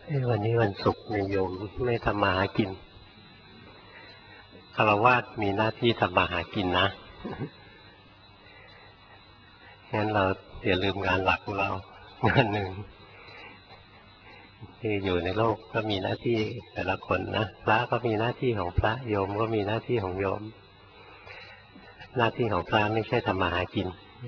วันนี้วันศุกร์โยมไม่ทำมาหากินฆราวาสมีหน้าที่ทำมาหากินนะงั้นเราอย่าลืมงานหลักของเรางานหนึ่งที่อยู่ในโลกก็มีหน้าที่แต่ละคนนะพระก็มีหน้าที่ของพระโยมก็มีหน้าที่ของโยมหน้าที่ของพระไม่ใช่ทำมาหากิน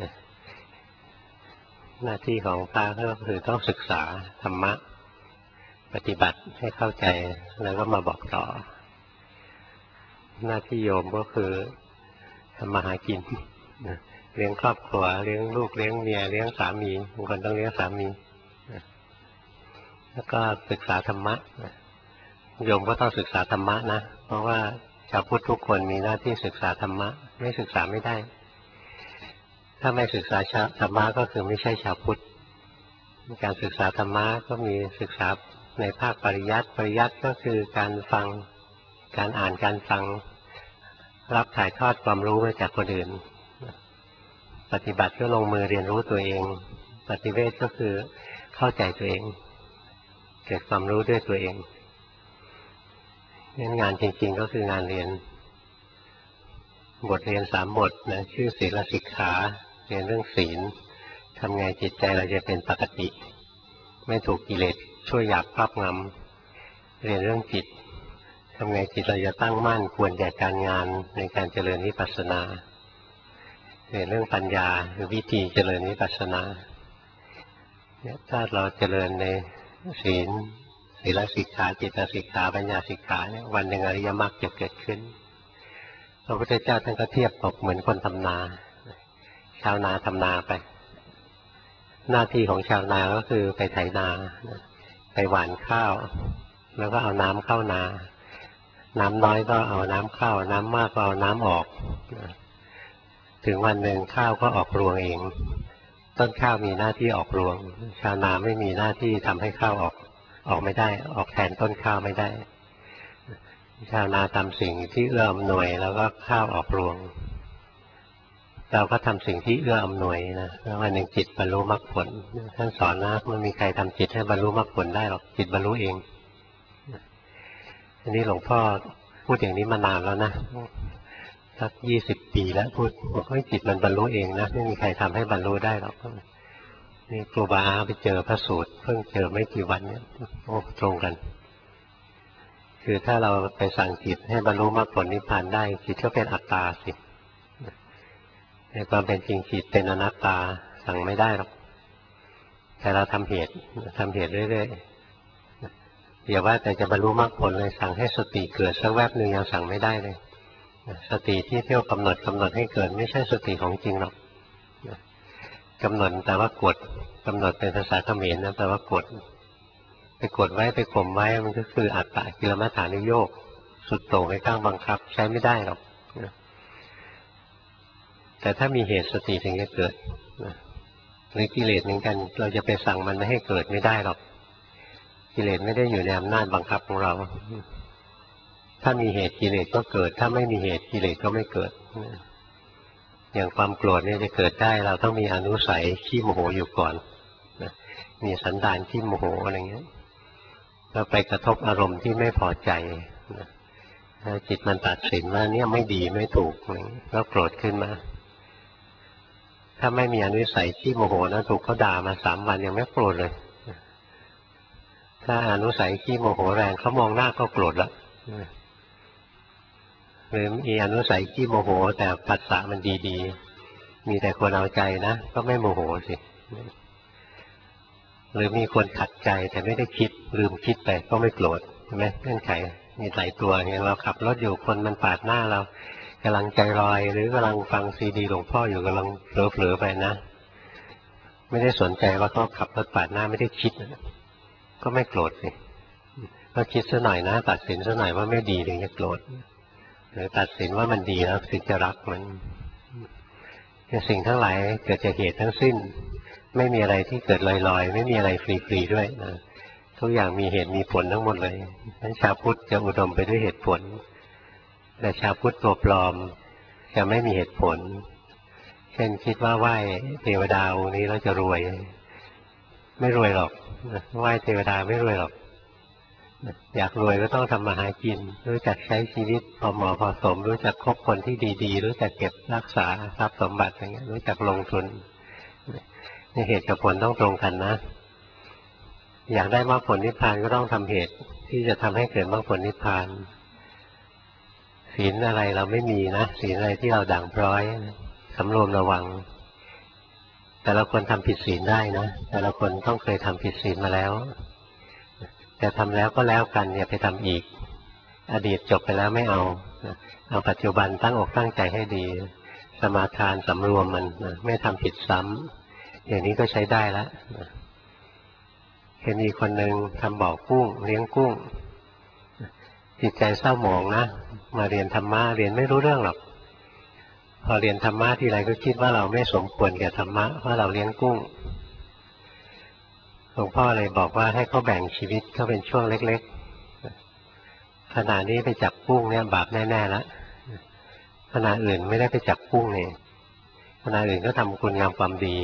หน้าที่ของพระก็คือต้องศึกษาธรรมะปฏิบัติให้เข้าใจแล้วก็มาบอกต่อหน้าที่โยมก็คือทำมาหากินเลี้ยงครอบครัวเลี้ยงลูกเลี้ยงเมียเลี้ยงสามีบางคนต้องเลี้ยงสามีแล้วก็ศึกษาธรรมะโยมก็ต้องศึกษาธรรมะนะเพราะว่าชาวพุทธทุกคนมีหน้าที่ศึกษาธรรมะไม่ศึกษาไม่ได้ถ้าไม่ศึกษาธรรมะก็คือไม่ใช่ชาวพุทธการศึกษาธรรมะก็มีศึกษาในภาคปริยัติก็คือการฟังการอ่านการฟังรับถ่ายทอดความรู้มาจากคนอื่นปฏิบัติก็ลงมือเรียนรู้ตัวเองปฏิเวทก็คือเข้าใจตัวเองเกิดความรู้ด้วยตัวเองงานจริงๆก็คืองานเรียนบทเรียน3 บทนะชื่อศีลสิกขาเรียนเรื่องศีลทำไงจิตใจเราจะเป็นปกติไม่ถูกกิเลสช่วยหยาบครอบงำเรียนเรื่องจิตทำไงจิตเราจะตั้งมั่นควรแก่การงานในการเจริญวิปัสสนาเรียนเรื่องปัญญาคือวิธีเจริญวิปัสสนาถ้าเราเจริญในศีลสิกขาจิตสิกขาปัญญาสิกขาเนี่ยวันหนึ่งอริยมรรคจะเกิดขึ้นพระพุทธเจ้าท่านก็เทียบกับเหมือนคนทำนาชาวนาทำนาไปหน้าที่ของชาวนาก็คือไปไถนาไปหว่านข้าวแล้วก็เอาน้ำเข้านาน้ำน้อยก็เอาน้ำเข้าน้ำมากก็เอาน้ำออกถึงวันหนึ่งข้าวก็ออกรวงเองต้นข้าวมีหน้าที่ออกรวงชาวนาไม่มีหน้าที่ทำให้ข้าวออกไม่ได้ออกแทนต้นข้าวไม่ได้ชาวนาทำสิ่งที่เอื้ออำนวยแล้วก็ข้าวออกรวงเราก็ทำสิ่งที่เอื้ออำนวยนะแล้ววันหนึ่งจิตบรรลุมรรคผลท่านสอนนะไม่มีใครทำจิตให้บรรลุมรรคผลได้หรอกจิตบรรลุเองอันนี้หลวงพ่อพูดอย่างนี้มานานแล้วนะสัก20 ปีแล้วพูดบอกให้จิตมันบรรลุเองนะไม่มีใครทำให้บรรลุได้หรอกนี่ครูบาไปเจอพระสูตรเพิ่งเจอไม่กี่วันเนี่ยโอ้ตรงกันคือถ้าเราไปสั่งจิตให้บรรลุมรรคผลนิพพานได้จิตก็เป็นอัตตาสิในความเป็นจริงจิตเป็นอนัตตาสั่งไม่ได้หรอกแต่เราทำเหตุเรื่อยๆอย่าว่าแต่จะบรรลุมรรคผลเลยสั่งให้สติเกิดสักแวบหนึ่งยังสั่งไม่ได้เลยสติที่เที่ยวกำหนดให้เกิดไม่ใช่สติของจริงหรอกกำหนดแต่ว่ากดกำหนดเป็นภาษาเขมรนะแปลว่ากดไปกดไว้ไปข่มไว้มันก็คืออัตตะกิลมัฏฐานุโยคสุดโต่งในข้างบังคับใช้ไม่ได้หรอกแต่ถ้ามีเหตุสติถึงจะเกิดหรือกิเลสเหมือนกันเราจะไปสั่งมันไม่ให้เกิดไม่ได้หรอกกิเลสไม่ได้อยู่ในอำนาจบังคับของเราถ้ามีเหตุกิเลสก็เกิดถ้าไม่มีเหตุกิเลสก็ไม่เกิดอย่างความโกรธเนี่ยจะเกิดได้เราต้องมีอนุสัยขี้โมโหอยู่ก่อนมีสันดานขี้โมโหอะไรเงี้ยเราไปกระทบอารมณ์ที่ไม่พอใจจิตมันตัดสินว่าเนี่ยไม่ดีไม่ถูกแล้วโกรธขึ้นมาถ้าไม่มีอนุสัยขี้โมโหนะถูกเขาด่ามา3 วันยังไม่โกรธเลยถ้าอนุสัยขี้โมโหแรงเขามองหน้าก็โกรธละหรือมีอนุสัยขี้โมโหแต่ผัสสะมันดีๆมีแต่คนเอาใจนะก็ไม่โมโหสิหรือมีคนขัดใจแต่ไม่ได้คิดลืมคิดไปก็ไม่โกรธใช่ไหมเงื่อนไขมีหลายตัวอย่างเราขับรถอยู่คนมันปาดหน้าเรากำลังใจลอยหรือกำลังฟังซีดีหลวงพ่ออยู่กำลังเผลอๆไปนะไม่ได้สนใจว่าเขาขับรถปาดหน้าไม่ได้คิดก็ไม่โกรธสิก็คิดซะหน่อยนะตัดสินซะหน่อยว่าไม่ดีถึงจะโกรธหรือตัดสินว่ามันดีแล้วถึงจะรักมันสิ่งทั้งหลายเกิดจากเหตุทั้งสิ้นไม่มีอะไรที่เกิดลอยๆไม่มีอะไรฟรีๆด้วยนะทุกอย่างมีเหตุมีผลทั้งหมดเลยนั้นชาวพุทธจะอุดมไปด้วยเหตุผลแต่ชาวพุทธตัวปลอมจะไม่มีเหตุผลเช่นคิดว่าไหว้เทวดาองค์นี้แล้วจะรวยไม่รวยหรอกไหว้เทวดาไม่รวยหรอกอยากรวยก็ต้องทำมาหากินรู้จักใช้ชีวิตพอเหมาะพอสมรู้จักคบคนที่ดีๆรู้จักเก็บรักษาทรัพย์สมบัติอย่างเงี้ยรู้จักลงทุนนี่เหตุกับผลต้องตรงกันนะอยากได้มรรคผลนิพพานก็ต้องทำเหตุที่จะทำให้เกิดมรรคผลนิพพานศีลอะไรเราไม่มีนะศีลอะไรที่เราด่างพร้อยสำรวมระวังแต่ละคนทำผิดศีลได้นะแต่ละคนต้องเคยทำผิดศีลมาแล้วแต่ทำแล้วก็แล้วกันอย่าไปทำอีกอดีตจบไปแล้วไม่เอาเอาปัจจุบันตั้งอกตั้งใจให้ดีสมาทานสำรวมมันไม่ทำผิดซ้ำอย่างนี้ก็ใช้ได้แล้วเห็นมีคนหนึ่งทำบ่อกุ้งเลี้ยงกุ้งจิตใจเศร้าหมองนะมาเรียนธรรมะเรียนไม่รู้เรื่องหรอกพอเรียนธรรมะทีไรก็คิดว่าเราไม่สมควรแก่ธรรมะเพราะเราเลี้ยงกุ้งหลวงพ่อเลยบอกว่าให้เขาแบ่งชีวิตเขาเป็นช่วงเล็กๆขณะนี้ไปจับกุ้งเนี่ยบาปแน่ๆแล้วขณะอื่นไม่ได้ไปจับกุ้งเนี่ยขณะอื่นก็ทำคุณงามความดี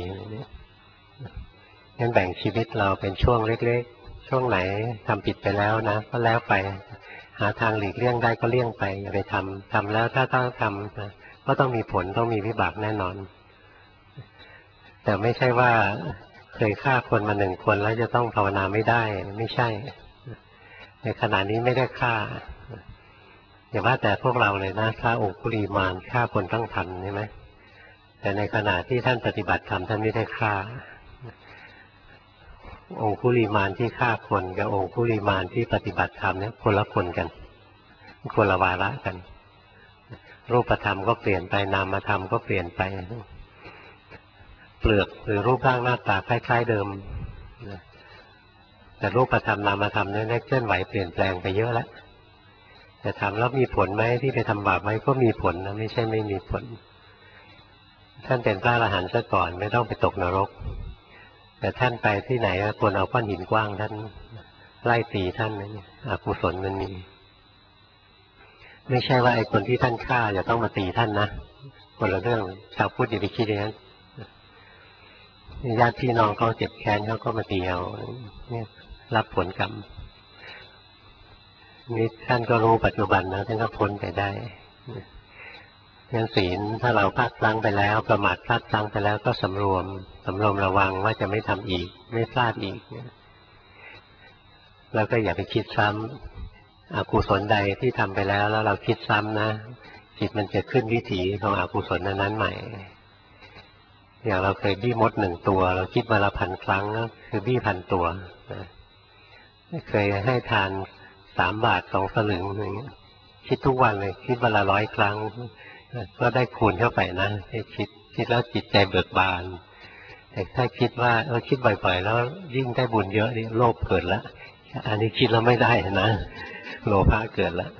งั้นแบ่งชีวิตเราเป็นช่วงเล็กๆช่วงไหนทำผิดไปแล้วนะก็แล้วไปหาทางหลีกเลี่ยงได้ก็เลี่ยงไปอย่าไปทำแล้วถ้าต้องทำนะก็ต้องมีผลต้องมีวิบากแน่นอนแต่ไม่ใช่ว่าเคยฆ่าคนมา1 คนแล้วจะต้องภาวนาไม่ได้ไม่ใช่ในขณะนี้ไม่ได้ฆ่าอย่าว่าแต่พวกเราเลยนะฆ่าองคุลีมานฆ่าคนตั้งพันใช่ไหมแต่ในขณะที่ท่านปฏิบัติธรรมท่านไม่ได้ฆ่าองคุลีมานที่ฆ่าคนกับองคุลีมานที่ปฏิบัติธรรมเนี่ยคนละคนกันคนละวาระกันรูปธรรมก็เปลี่ยนไปนามธรรมก็เปลี่ยนไปเปลือกหรือรูปร่างหน้าตาคล้ายๆเดิมแต่รูปธรรมนามธรรมเนี่ยเคลื่อนไหวเปลี่ยนแปลงไปเยอะแล้วแต่ถามแล้วมีผลไหมที่ไปทำบาปไหมก็มีผลนะไม่ใช่ไม่มีผลท่านเป็นพระอรหันต์ซะก่อนไม่ต้องไปตกนรกแต่ท่านไปที่ไหนคนเอาก้อนหินกว้างท่านไล่ตีท่านนี่อกุศลมันมีไม่ใช่ว่าไอ้คนที่ท่านฆ่าจะต้องมาตีท่านนะคนละเรื่องชาวพุทธอย่าไปคิดอย่างนั้นญาติพี่น้องเขาเจ็บแค้นเขาก็มาตีเอาเนี่ยรับผลกรรมนี่ท่านก็รู้ปัจจุบันนะท่านก็พ้นไปได้งั้นศีลถ้าเราพลาดพลั้งไปแล้วประมาทพลาดพลั้งไปแล้วก็สำรวมระวังว่าจะไม่ทำอีกไม่พลาดอีกแล้วก็อย่าไปคิดซ้ำอกุศลใดที่ทำไปแล้วเราคิดซ้ำนะจิตมันจะขึ้นวิถีของอกุศลนั้นใหม่อย่างเราเคยบี้มด1 ตัวเราคิดวันละ1,000 ครั้งก็คือบี้1,000 ตัวเคยให้ทาน3 บาท2 สลึงอย่างเงี้ยคิดทุกวันเลยคิดวันละ100 ครั้งก็ได้คูณเข้าไปนะให้คิดแล้วจิตใจเบิกบานแต่ถ้าคิดว่าคิดบ่อยๆแล้วยิ่งได้บุญเยอะนี่โลภเกิดแล้วอันนี้คิดแล้วไม่ได้นะโลภะเกิดแล้ว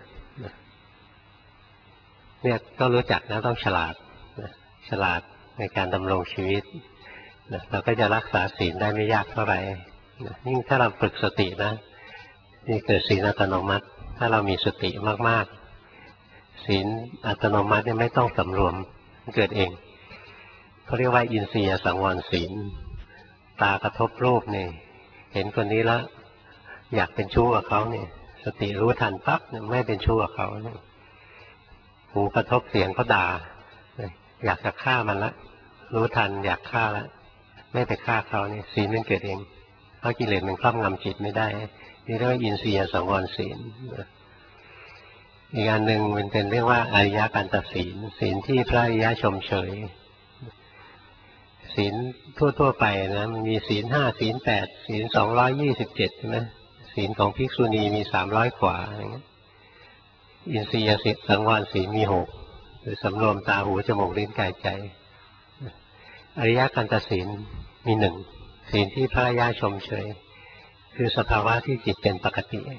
เนี่ยก็รู้จักนะต้องฉลาดฉลาดในการดำรงชีวิตเราก็จะรักษาศีลได้ไม่ยากเท่าไหร่ยิ่งถ้าเราฝึกสตินะนี่เกิดศีลอัตโนมัติถ้าเรามีสติมากๆศีลอัตโนมัติเนี่ยไม่ต้องสำรวมเกิดเองเขาเรียกว่าอินทรียสังวรศีลตากระทบรูปนี่เห็นคนนี้แล้วอยากเป็นชู้กับเขาเนี่ยสติรู้ทันปั๊บไม่เป็นชู้กับเขาหูกระทบเสียงเขาด่าอยากจะฆ่ามันละรู้ทันอยากฆ่าละไม่ไปฆ่าเขานี่ศีลมันเกิดเองเพราะกิเลสมันครอบงำจิตไม่ได้นี่เรียกว่าอินทรียสังวรศีลอีกอันหนึ่งมันเป็นเรียกว่าอริยกันตศีลศีลที่พระอริยชมเชยศีลทั่วไปนะมันมีศีล5ศีล8ศีล227ใช่ไหมศีลของภิกษุณีมี300 กว่าอย่างเงี้ยอินทรียสังวรศีลมี6คือสำรวมตาหูจมูกลิ้นกายใจอริยกันตศีลมี1ศีลที่พระอริยชมเชยคือสภาวะที่จิตเป็นปกติ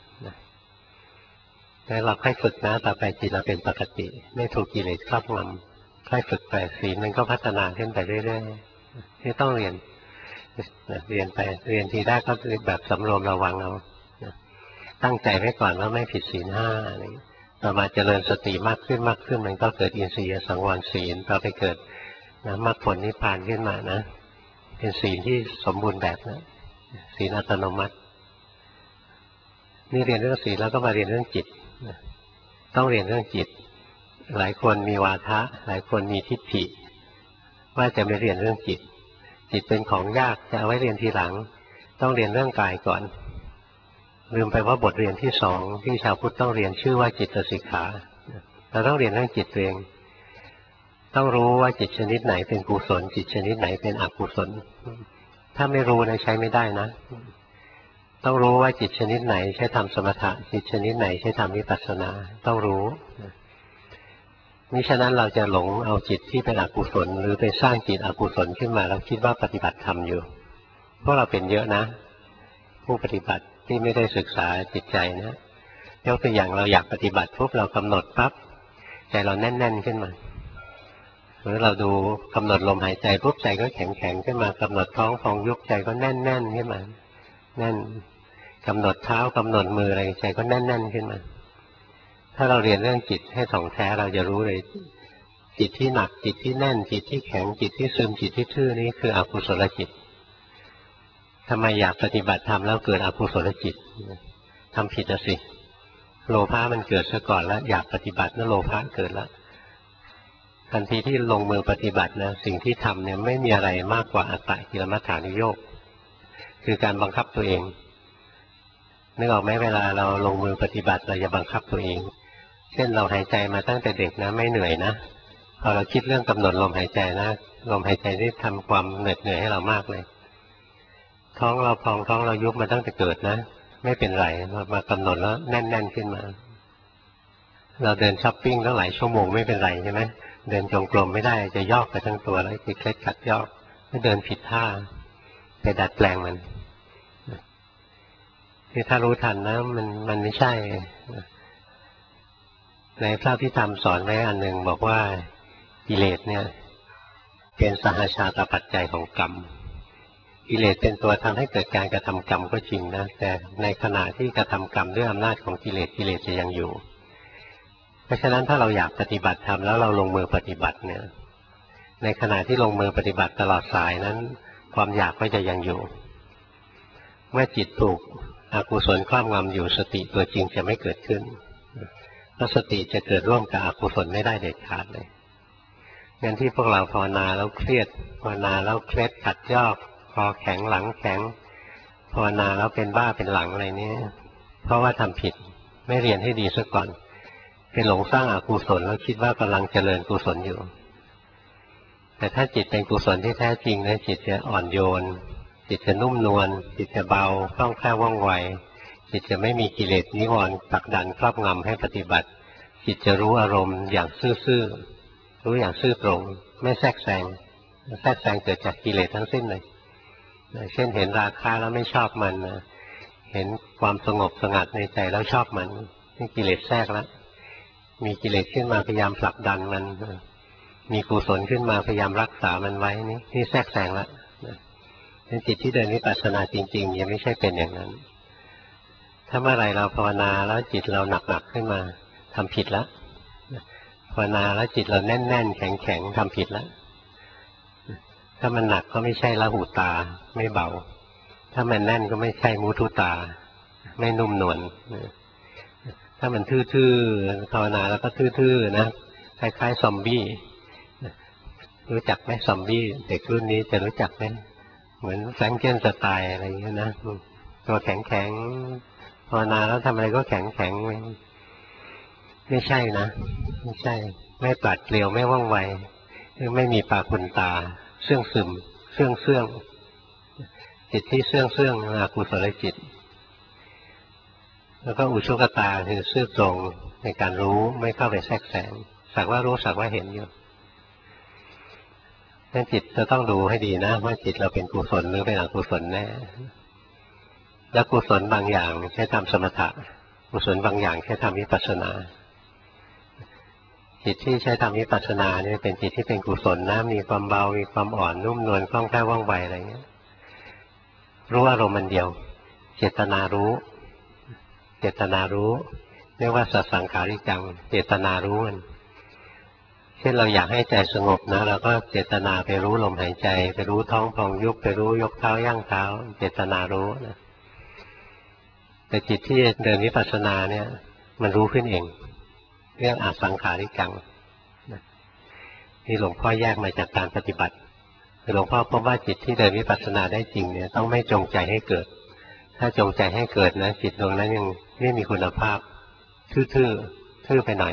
แล้วเราค่อยฝึกนะต่อไปจิตเราเป็นปกติไม่ถูกกิเลสครอบงำค่อยฝึกไปศีลมันก็พัฒนาขึ้นไปเรื่อยๆไม่ต้องเรียนไปเรียนทีแรกก็คือแบบสำรวมระวังเอาตั้งใจไว้ก่อนว่าไม่ผิดศีล5อะไรต่อมาเจริญสติมากขึ้นมันก็เกิดอินทรียสังวรศีลต่อไปเกิดมรรคผลนิพพานขึ้นมานะเป็นศีลที่สมบูรณ์แบบนะศีลอัตโนมัตินี่เรียนเรื่องศีลแล้วก็มาเรียนเรื่องจิตต้องเรียนเรื่องจิตหลายคนมีวาทะหลายคนมีทิฏฐิว่าจะไม่เรียนเรื่องจิตจิตเป็นของยากจะเอาไว้เรียนทีหลังต้องเรียนเรื่องกายก่อนลืมไปว่าบทเรียนที่สองที่ชาวพุทธต้องเรียนชื่อว่าจิตสิกขาเราต้องเรียนเรื่องจิตเองต้องรู้ว่าจิตชนิดไหนเป็นกุศลจิตชนิดไหนเป็นอกุศลถ้าไม่รู้นะใช้ไม่ได้นะต้องรู้ว่าจิตชนิดไหนใช้ทำสมถะจิตชนิดไหนใช้ทำวิปัสสนาต้องรู้มิฉะนั้นเราจะหลงเอาจิตที่เป็นอกุศลหรือไปสร้างจิตอกุศลขึ้นมาแล้วคิดว่าปฏิบัติธรรมอยู่พวกเราเป็นเยอะนะผู้ปฏิบัติที่ไม่ได้ศึกษาจิตใจนะยกตัวอย่างเราอยากปฏิบัติปุ๊บเรากำหนดปั๊บใจเราแน่นๆขึ้นมาหรือเราดูกำหนดลมหายใจปุ๊บใจก็แข็งๆขึ้นมากำหนดท้องพองยุบใจก็แน่นๆขึ้นมาแน่นกำหนดเท้ากำหนดมืออะไรใจก็แน่นๆขึ้นมาถ้าเราเรียนเรื่องจิตให้ถ่องแท้เราจะรู้เลยจิตที่หนักจิตที่แน่นจิตที่แข็งจิตที่ซึมจิตที่ทื่อนี้คืออกุศลจิตทำไมอยากปฏิบัติธรรมแล้วเกิดอกุศลจิตทำผิดสิโลภะมันเกิดซะก่อนแล้วอยากปฏิบัติแล้วโลภะเกิดแล้วทันทีที่ลงมือปฏิบัตินะสิ่งที่ทำเนี่ยไม่มีอะไรมากกว่าอัตตกิลมัฏฐานุโยคคือการบังคับตัวเองนึกออกไหมเวลาเราลงมือปฏิบัติเราจะบังคับตัวเองเช่นเราหายใจมาตั้งแต่เด็กนะไม่เหนื่อยนะพอเราคิดเรื่องกำหนดลมหายใจนะลมหายใจที่ทำความเหนื่อยให้เรามากเลยท้องเราพองท้องเรายุบมาตั้งแต่เกิดนะไม่เป็นไรมากำหนดแล้วแน่นๆขึ้นมาเราเดินช้อปปิ้งตั้งหลายชั่วโมงไม่เป็นไรใช่ไหมเดินจงกรมไม่ได้จะยอกไปทั้งตัวแล้วจะเคล็ดขัดยอกไม่เดินผิดท่าไปดัดแปลงมันที่ถ้ารู้ทันนะมันไม่ใช่ในพระพิธรรมสอนไว้อันหนึ่งบอกว่ากิเลสเนี่ยเป็นสหชาตปัจจัยของกรรมกิเลสเป็นตัวทำให้เกิดการกระทำกรรมก็จริงนะแต่ในขณะที่กระทำกรรมด้วยอำนาจของกิเลสจะยังอยู่เพราะฉะนั้นถ้าเราอยากปฏิบัติธรรมแล้วเราลงมือปฏิบัติเนี่ยในขณะที่ลงมือปฏิบัติตลอดสายนั้นความอยากก็จะยังอยู่เมื่อจิตถูกอกุศลครอบงำอยู่สติตัวจริงจะไม่เกิดขึ้นเพราะสติจะเกิดร่วมกับอกุศลไม่ได้เด็ดขาดเลยงั้นที่พวกเราภาวนาแล้วเครียดภาวนาแล้วเคล็ดขัดยอกคอแข็งหลังแข็งภาวนาแล้วเป็นบ้าเป็นหลังอะไรนี้เพราะว่าทำผิดไม่เรียนให้ดีซะก่อนเป็นหลงสร้างอกุศลแล้วคิดว่ากำลังเจริญกุศลอยู่แต่ถ้าจิตเป็นกุศลที่แท้จริงนะจิตจะอ่อนโยนจิตจะนุ่มนวลจิตจะเบาคล่องแคล่วว่องไวจิตจะไม่มีกิเลสนิวรณ์ผลักดันครอบงำให้ปฏิบัติจิตจะรู้อารมณ์อย่างซื่อๆรู้อย่างซื่อตรงไม่แทรกแซงเกิดจากกิเลสทั้งสิ้นเลยเช่นเห็นราคะแล้วไม่ชอบมันเห็นความสงบสงัดในใจแล้วชอบมันนี่กิเลสแทรกแล้วมีกิเลสขึ้นมาพยายามผลักดันมันมีกุศลขึ้นมาพยายามรักษามันไว้นี่แทรกแซงแล้วเป็นจิตที่เดินวิปัสสนาจริงๆยังไม่ใช่เป็นอย่างนั้นถ้าเมื่อไรเราภาวนาแล้วจิตเราหนักๆขึ้นมาทำผิดแล้วภาวนาแล้วจิตเราแน่นๆแข็งๆทำผิดแล้วถ้ามันหนักก็ไม่ใช่ละหูตาไม่เบาถ้ามันแน่นก็ไม่ใช่มุทุตาไม่นุ่มนวลถ้ามันทื่อๆภาวนาแล้วก็ทื่อๆนะคล้ายๆซอมบี้รู้จักไหมซอมบี้เด็กรุ่นนี้จะรู้จักไหมเหมือนแฟรงเกนสไตน์อะไรอย่างเงี้ยนะตัวแข็งๆภาวนาแล้วทำอะไรก็แข็งๆไม่ใช่นะไม่ใช่ไม่ปราดเปรียวไม่ว่องไวไม่มีปาคุณตาเสื่องซึมเสื่องจิตที่เสื่องอกุศลจิตแล้วก็อุชุกตาคือซื่อตรงในการรู้ไม่เข้าไปแทรกแซงสักว่ารู้สักว่าเห็นอยู่นั่นจิตจะต้องดูให้ดีนะว่าจิตเราเป็นกุศลหรือเป็นอกุศลแน่แล้วกุศลบางอย่างใช้ทำสมถะกุศลบางอย่างใช้ทำวิปัสสนาจิตที่ใช้ทำวิปัสสนาเนี่ยเป็นจิตที่เป็นกุศลนะมีความเบามีความอ่อนนุ่มนวลคล่องแคล่วว่องไวอะไรเงี้ยรู้อารมณ์มันเดียวเจตนารู้เรียกว่าสัสังขาริกังเจตนารู้มันเช่นเราอยากให้ใจสงบนะเราก็เจตนาไปรู้ลมหายใจไปรู้ท้องพองยุบไปรู้ยกเท้าย่างเท้าเจตนารู้นะแต่จิตที่เดินวิปัสสนาเนี่ยมันรู้ขึ้นเองเรียกอสังขาริกังที่หลวงพ่อแยกมาจากการปฏิบัติหลวงพ่อพบว่าจิตที่เดินวิปัสสนาได้จริงเนี่ยต้องไม่จงใจให้เกิดถ้าจงใจให้เกิดนะจิตดวงนั้นยังไม่มีคุณภาพทื่อไปหน่อย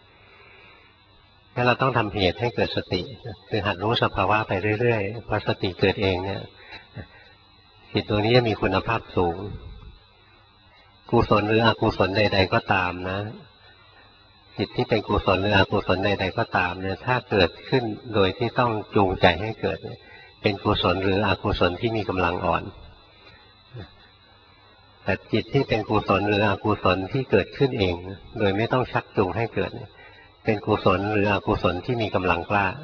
งั้นเราต้องทำเหตุให้เกิดสติคือหัดรู้สภาวะไปเรื่อยๆพอสติเกิดเองเนี่ยจิตดวงนี้จะมีคุณภาพสูงกุศลหรืออกุศลใดๆก็ตามนะจิตที่เป็นกุศลหรืออกุศลใดๆก็ตามเนี่ยถ้าเกิดขึ้นโดยที่ต้องจูงใจให้เกิดเป็นกุศลหรืออกุศลที่มีกำลังอ่อนแต่จิตที่เป็นกุศลหรืออกุศลที่เกิดขึ้นเองโดยไม่ต้องชักจูงให้เกิดเป็นกุศลหรืออกุศลที่มีกำลังกล้า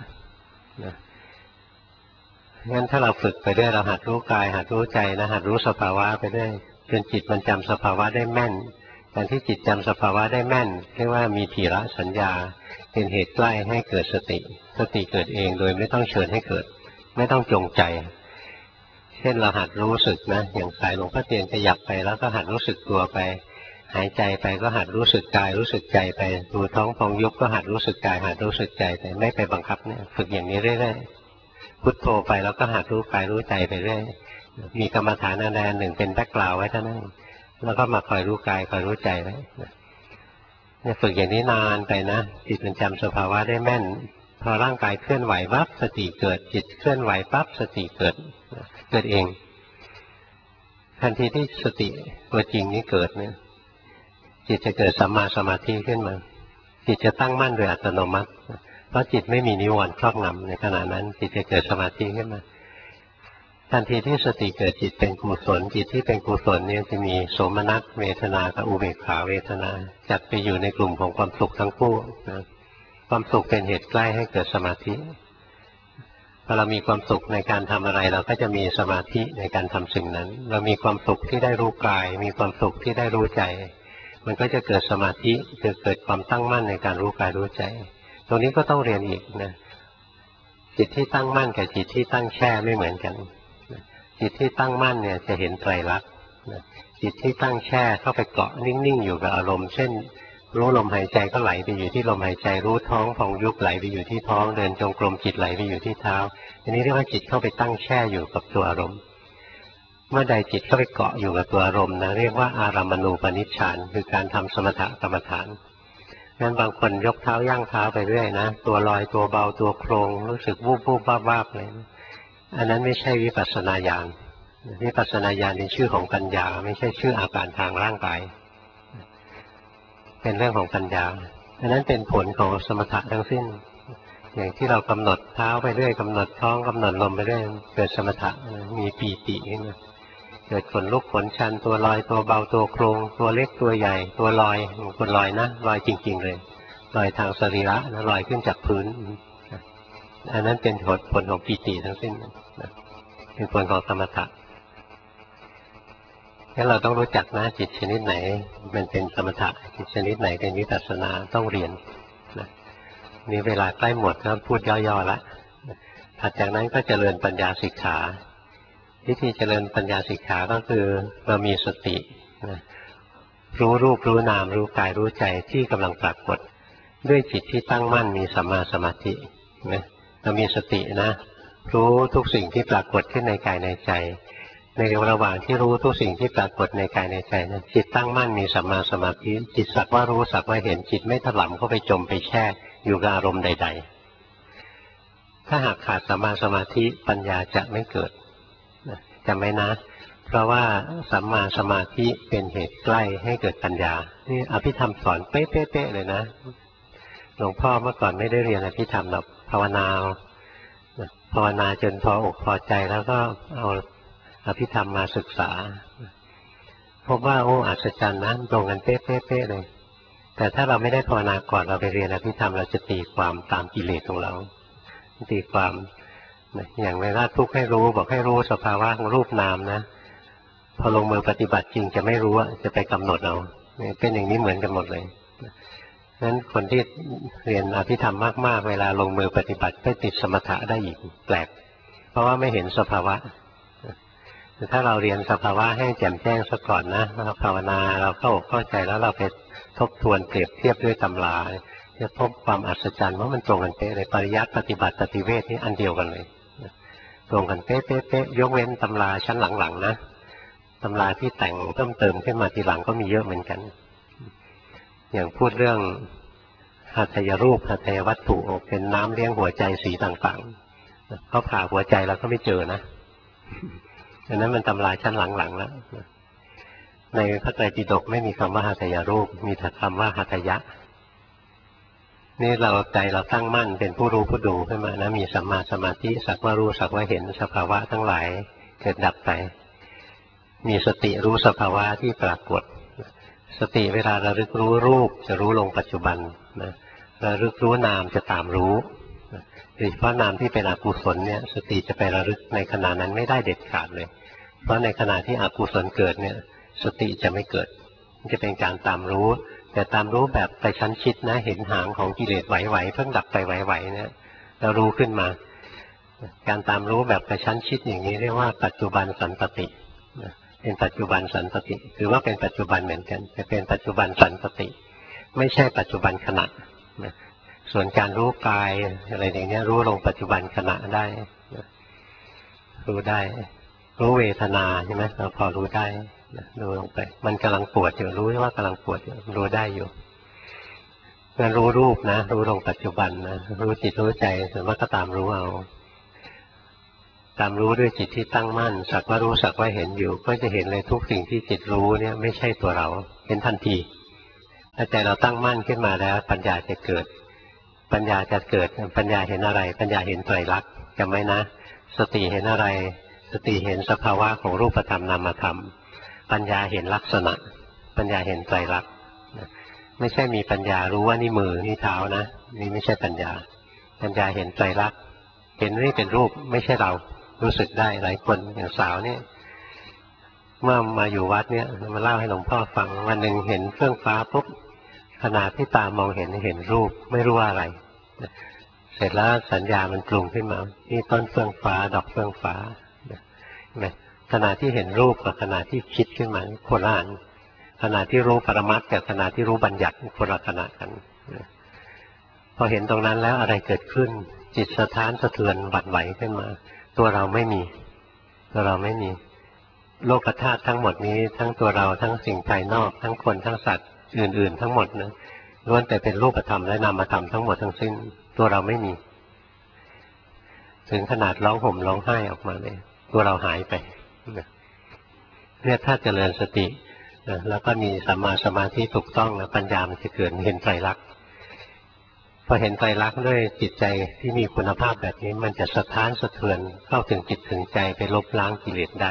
งั้นถ้าเราฝึกไปเรื่อยเราหัดรู้กายหัดรู้ใจนะหัดรู้สภาวะไปเรื่อยจนจิตมันจำสภาวะได้แม่นการที่จิตจำสภาวะได้แม่นเรียกว่ามีถีระสัญญาเป็นเหตุใกล้ให้เกิดสติเกิดเองโดยไม่ต้องเชิญให้เกิดไม่ต้องจงใจเช่นเราหัดรู้สึกนะอย่างสายหลวงพ่อเทียนขยับไปแล้วก็หัดรู้สึกตัวไปหายใจไปก็หัดรู้สึกกายรู้สึกใจไปดูท้องพองยุบก็หัดรู้สึกกายหัดรู้สึกใจแต่ไม่ไปบังคับเนี่ยฝึกอย่างนี้เรื่อยๆพุทโธไปแล้วก็หัดรู้กายรู้ใจไปเรื่อยมีกรรมฐานอันใดหนึ่งเป็นแบ็คกราวด์ไว้เท่านั้นแล้วก็มาคอยรู้กายคอยรู้ใจไว้เนี่ยฝึกอย่างนี้นานไปนะจิตมันจำสภาวะได้แม่นพอร่างกายเคลื่อนไหวปั๊บสติเกิดจิตเคลื่อนไหวปั๊บสติเกิดเองทันทีที่สติตัวจริงนี้เกิดเนี่ยจิตจะเกิดสัมมาสมาธิขึ้นมาจิตจะตั้งมั่นโดยอัตโนมัติเพราะจิตไม่มีนิวรณ์ครอบงำในขณะนั้นจิตจะเกิดสมาธิขึ้นมาทันทีที่สติเกิดจิตเป็นกุศลจิตที่เป็นกุศลเนี่ยจะมีโสมนัสเวทนากับอุเบกขาเวทนาจัดไปอยู่ในกลุ่มของความสุขทั้งคู่นะความสุขเป็นเหตุใกล้ให้เกิดสมาธิพอเรามีความสุขในการทำอะไรเราก็จะมีสมาธิในการทำสิ่งนั้นเรามีความสุขที่ได้รู้กายมีความสุขที่ได้รู้ใจมันก็จะเกิดสมาธิเกิดความตั้งมั่นในการรู้กายรู้ใจตรงนี้ก็ต้องเรียนอีกนะจิตที่ตั้งมั่นกับจิตที่ตั้งแช่ไม่เหมือนกันจิตที่ตั้งมั่นเนี่ยจะเห็นไตรลักษณ์จิตที่ตั้งแช่เข้าไปเกาะนิ่งๆอยู่กับอารมณ์เช่นรู้ลมหายใจก็ไหลไปอยู่ที่ลมหายใจรู้ท้องพองยุบไหลไปอยู่ที่ท้องเดินจงกรมจิตไหลไปอยู่ที่เท้าอันนี้เรียกว่าจิตเข้าไปตั้งแช่อยู่กับตัวอารมณ์เมื่อใดจิตเข้าไปเกาะอยู่กับตัวอารมณ์นะเรียกว่าอารัมมณูปนิชฌานคือการทำสมถกรรมฐานงั้นบางคนยกเท้าย่างเท้าไปเรื่อยนะตัวลอยตัวเบาตัวโครงรู้สึกวูบวูบวาบวาบเลยอันนั้นไม่ใช่วิปัสสนาญาณวิปัสสนาญาณเป็นชื่อของปัญญาไม่ใช่ชื่ออาการทางร่างกายเป็นเรื่องของปัญญาอันนั้นเป็นผลของสมถะทั้งสิ้นอย่างที่เรากำหนดเท้าไปเรื่อยกำหนดท้องกำหนดลมไปเรื่อยเกิดสมถะมีปีติขึ้นมาเกิดขนลุกขนชันตัวลอยตัวเบาตัวโครงตัวเล็กตัวใหญ่ตัวลอยคนลอยนะลอยจริงๆเลยลอยทางสรีระนะลอยขึ้นจากพื้นอันนั้นเป็นผลของปีติทั้งสิ้นเป็นผลของสมถะงั้นเราต้องรู้จักนะจิตชนิดไหนมันเป็นสมถะจิตชนิดไหนเป็นวิปัสสนาต้องเรียนนะนี่เวลาใกล้หมดก็พูดย่อๆละถัดจากนั้นก็เจริญปัญญาสิกขาวิธีเจริญปัญญาสิกขาก็คือเรามีสตินะรู้รูปรู้นามรู้กายรู้ใจที่กำลังปรากฏด้วยจิตที่ตั้งมั่นมีสัมมาสมาธินะเรามีสตินะรู้ทุกสิ่งที่ปรากฏขึ้นในกายในใจในระหว่างที่รู้ทุกสิ่งที่ปรากฏในกายในใจนั้นจิตตั้งมั่นมีสัมมาสมาธิจิตสักว่ารู้สักว่าเห็นจิตไม่ถลำเข้าไปจมไปแช่อยู่กับอารมณ์ใดๆถ้าหากขาดสัมมาสมาธิปัญญาจะไม่เกิดจำไว้นะเพราะว่าสัมมาสมาธิเป็นเหตุใกล้ให้เกิดปัญญานี่อภิธรรมสอนเป๊ะๆเลยนะหลวงพ่อเมื่อก่อนไม่ได้เรียนอภิธรรมหรอกภาวนาจนพออกพอใจแล้วก็เอาอภิธรรมมาศึกษาพบว่าโอ้อัศจรรย์นะตรงกันเป๊ะๆเลยแต่ถ้าเราไม่ได้ภาวนาก่อนเราไปเรียนอภิธรรมเราจะตีความตามกิเลสของเราตีความอย่างเวลาทุกข์ให้รู้บอกให้รู้สภาวะของรูปนามนะพอลงมือปฏิบัติจริงจะไม่รู้จะไปกำหนดเอาเป็นอย่างนี้เหมือนกันหมดเลยนั้นคนที่เรียนอภิธรรมมากๆเวลาลงมือปฏิบัติก็ติดสมถะได้อีกแปลกเพราะว่าไม่เห็นสภาวะถ้าเราเรียนสภาวะให้แจ่มแจ้งซะก่อนนะเราภาวนาเราเข้าใจแล้วเราไปทบทวนเปรียบเทียบด้วยตำราจะพบความอัศจรรย์ว่ามันตรงกันเป๊ะเลยปริยัติปฏิบัติปฏิเวทนี่อันเดียวกันเลยตรงกันเป๊ะยกเว้นตำราชั้นหลังๆนะตำราที่แต่งเพิ่มเติมขึ้นมาทีหลังก็มีเยอะเหมือนกันอย่างพูดเรื่องหัตถยรูปหัตถยวัตถุเป็นน้ำเลี้ยงหัวใจสีต่างๆเขาผ่าหัวใจเราก็ไม่เจอนะอันนั้นมันตำราชั้นหลังๆแล้วในพระไตรปิฎกไม่มีคำว่าหัตถยรูปมีแต่คำว่าหัตถยะนี่เราใจเราตั้งมั่นเป็นผู้รู้ผู้ดูขึ้นมานะมีสัมมาสมาธิสักว่ารู้สักว่าเห็นสภาวะทั้งหลายเกิดดับไปมีสติรู้สภาวะที่ปรากฏสติเวลาระลึกรู้รูปจะรู้ลงปัจจุบันนะระลึกรู้นามจะตามรู้โดยเฉพาะนามที่เป็นอกุศลเนี่ยสติจะไประลึกในขณะนั้นไม่ได้เด็ดขาดเลยเพราะในขณะที่อกุศลเกิดเนี่ยสติจะไม่เกิดมันจะเป็นการตามรู้แต่ตามรู้แบบไปชั้นชิดนะเห็นหางของกิเลสไหวๆเพิ่งดับไปไหวๆเนี่ยเรารู้ขึ้นมาการตามรู้แบบไปชั้นชิดอย่างนี้เรียกว่าปัจจุบันสันตติเป็นปัจจุบันสันตติถือว่าเป็นปัจจุบันเหมือนกันแต่เป็นปัจจุบันสันตติไม่ใช่ปัจจุบันขณะส่วนการรู้กายอะไรอย่างนี้รู้ลงปัจจุบันขณะได้รู้ได้รู้เวทนาใช่ไหมเราพอรู้ได้ดูลงไปมันกำลังปวดอยู่รู้ว่ากำลังปวดอยู่รู้ได้อยู่งั้นรู้รูปนะรู้ลงปัจจุบันนะรู้จิตรู้ใจส่วนมากก็ตามรู้เอาตามรู้ด้วยจิตที่ตั้งมั่นสักว่ารู้สักว่าเห็นอยู่ก็จะเห็นเลยทุกสิ่งที่จิตรู้เนี่ยไม่ใช่ตัวเราเห็นทันทีถ้าใจเราตั้งมั่นขึ้นมาแล้วปัญญาจะเกิดปัญญาจะเกิดปัญญาเห็นอะไรปัญญาเห็นไตรลักษณ์จำไว้นะสติเห็นอะไรสติเห็นสภาวะของรูปธรรมนามธรรมปัญญาเห็นลักษณะปัญญาเห็นไตรลักษณ์ไม่ใช่มีปัญญารู้ว่านี่มือนี่เท้านะนี่ไม่ใช่ปัญญาปัญญาเห็นไตรลักษณ์เห็นนี่เป็นรูปไม่ใช่เรารู้สึกได้หลายคนอย่างสาวเนี่ยเมื่อมาอยู่วัดเนี่ยมาเล่าให้หลวงพ่อฟังวันหนึ่งเห็นเครื่องฟ้าปุ๊บขณะที่ตามองเห็นรูปไม่รู้ว่าอะไรเสร็จแล้วสัญญามันปรุงขึ้นมานี่ต้นเฟื่องฟ้าดอกเฟื่องฟ้าขณะที่เห็นรูปกับขณะที่คิดขึ้นมาโคละอันขณะที่รู้ปรมัตถ์กับขณะที่รู้บัญญัติคนละขณะกันพอเห็นตรงนั้นแล้วอะไรเกิดขึ้นจิตสะท้านสะเทือนหวั่นไหวขึ้นมาตัวเราไม่มีตัวเราไม่มีโลกธาตุทั้งหมดนี้ทั้งตัวเราทั้งสิ่งภายนอกทั้งคนทั้งสัตว์อื่นๆทั้งหมดนะล้วนแต่เป็นรูปธรรมและนามธรรมทั้งหมดทั้งสิ้นตัวเราไม่มีถึงขนาดร้องห่มร้องไห้ออกมาเลยตัวเราหายไปเนี่ยถ้าเจริญสติแล้วก็มีสัมมาสมาธิถูกต้องแล้วปัญญามันจะเกิดเห็นไตรลักษณ์พอเห็นไตรลักษณ์ด้วยจิตใจที่มีคุณภาพแบบนี้มันจะสะท้านสะเทือนเข้าถึงจิตถึงใจไปลบล้างกิเลสได้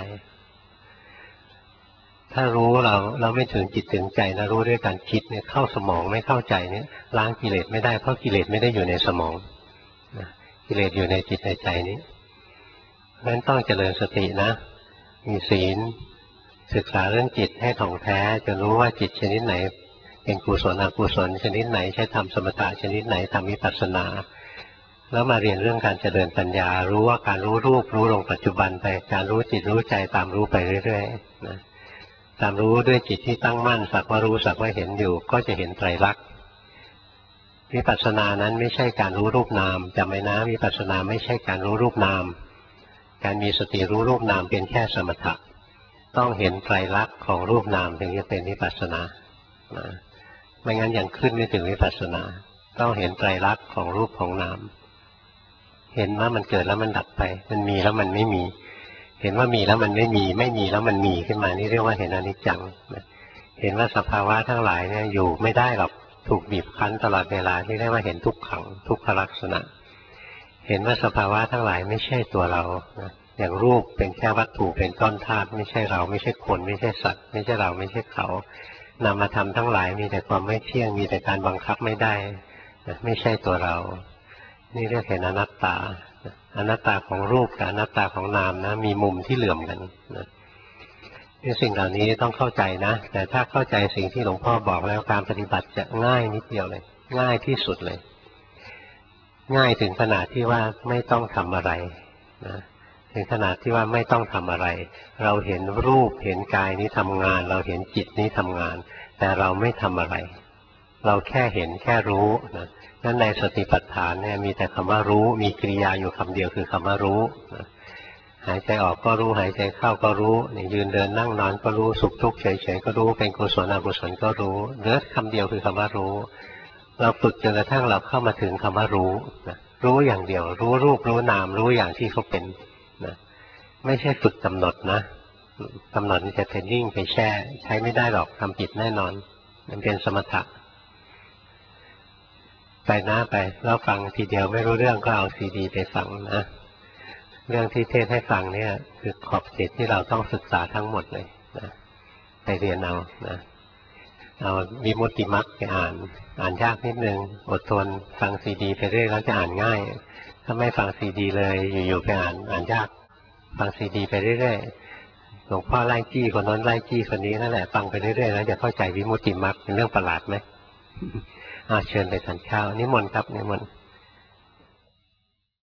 ถ้ารู้เราไม่ถึงจิตถึงใจนะรู้ด้วยการคิดเนี่ยเข้าสมองไม่เข้าใจเนี่ยล้างกิเลสไม่ได้เพราะกิเลสไม่ได้อยู่ในสมองกิเลสอยู่ในจิตในใจนี้เพราะฉะนั้นต้องเจริญสตินะมีศีลศึกษาเรื่องจิตให้ถ่องแท้จะรู้ว่าจิตชนิดไหนเป็นกุศลอกุศลชนิดไหนใช้ทำสมถะชนิดไหนทำวิปัสสนาแล้วมาเรียนเรื่องการเจริญปัญญารู้ว่าการรู้รูปรู้ลงปัจจุบันไปการรู้จิตรู้ใจตามรู้ไปเรื่อยๆนะตามรู้ด้วยจิตที่ตั้งมั่นสักว่ารู้สักว่าเห็นอยู่ก็จะเห็นไตรลักษณ์วิปัสสนานั้นไม่ใช่การรู้รูปนามจำไว้นะวิปัสสนาไม่ใช่การรู้รูปนามการมีสติรู้รูปนามเป็นแค่สมถะต้องเห็นไตรลักษณ์ของรูปนามถึงจะเป็นวิปัสสนาไม่งั้นยังขึ้นไม่ถึงวิปัสสนาต้องเห็นไตรลักษณ์ของรูปของนามเห็นว่ามันเกิดแล้วมันดับไปมันมีแล้วมันไม่มีเห็นว่ามีแล้วมันไม่มีไม่มีแล้วมันมีขึ้นมานี่เรียกว่าเห็นอนิจจังเห็นว่าสภาวะทั้งหลายเนี่ยอยู่ไม่ได้หรอกถูกบีบคั้นตลอดเวลาที่เรียกว่าเห็นทุกขังทุกขลักษณะเห็นว่าสภาวะทั้งหลายไม่ใช่ตัวเราอย่างรูปเป็นแค่วัตถุเป็นก้อนธาตุไม่ใช่เราไม่ใช่คนไม่ใช่สัตว์ไม่ใช่เราไม่ใช่เขานามธรรมทั้งหลายมีแต่ความไม่เที่ยงมีแต่การบังคับไม่ได้ไม่ใช่ตัวเรานี่เรียกเห็นอนัตตาอนัตตาของรูปกับอนัตตาของนามนะมีมุมที่เหลื่อมกันนี่สิ่งเหล่านี้ต้องเข้าใจนะแต่ถ้าเข้าใจสิ่งที่หลวงพ่อบอกแล้วการปฏิบัติจะง่ายนิดเดียวเลยง่ายที่สุดเลยง่ายถึงขนาดที่ว่าไม่ต้องทำอะไรนะถึงขนาดที่ว่าไม่ต้องทำอะไร เราเห็นรูปเห็นกายนี้ทำงานเราเห็นจิตนี้ทำงานแต่เราไม่ทำอะไรเราแค่เห็นแค่รู้นะนั่นในสติปัฏฐานเนี่ยมีแต่คำว่ารู้มีกริยาอยู่คำเดียวคือคำว่ารู้นะหายใจออกก็รู้หายใจเข้าก็รู้เนี่ยยืนเดินนั่งนอนก็รู้สุขทุกข์เฉยๆก็รู้เป็นกุศลอกุศลก็รู้เหลือคำเดียวคือคำว่ารู้เราฝึกจนกระทั่งเราเข้ามาถึงคำว่ารู้นะรู้อย่างเดียวรู้รูปรู้นามรู้อย่างที่เขาเป็นนะไม่ใช่ฝึกกำหนดนะกำหนดมันจะเป็นนิ่งไปแช่ใช้ไม่ได้หรอกทำผิดแน่นอนมันเป็นสมถะไปนะไปแล้วฟังทีเดียวไม่รู้เรื่องก็เอาซีดีไปฟังนะเรื่องที่เทศให้ฟังเนี่ยคือขอบเขตที่เราต้องศึกษาทั้งหมดเลยนะไปเรียนเอานะเอาวิมุตติมรรคไปอ่านยากนิดนึงอดทนฟังซีดีไปเรื่อยแล้วจะอ่านง่ายถ้าไม่ฟังซีดีเลยอยู่ๆไปอ่านยากฟังซีดีไปเรื่อยๆหลวงพ่อไล่จี้คนนั้นไล่จี้คนนี้นั่นแหละฟังไปเรื่อยๆแล้วจะเข้าใจวิมุตติมรรคเป็นเรื่องประหลาดไหมเชิญไปทานข้าวนิมนต์ครับนิมนต์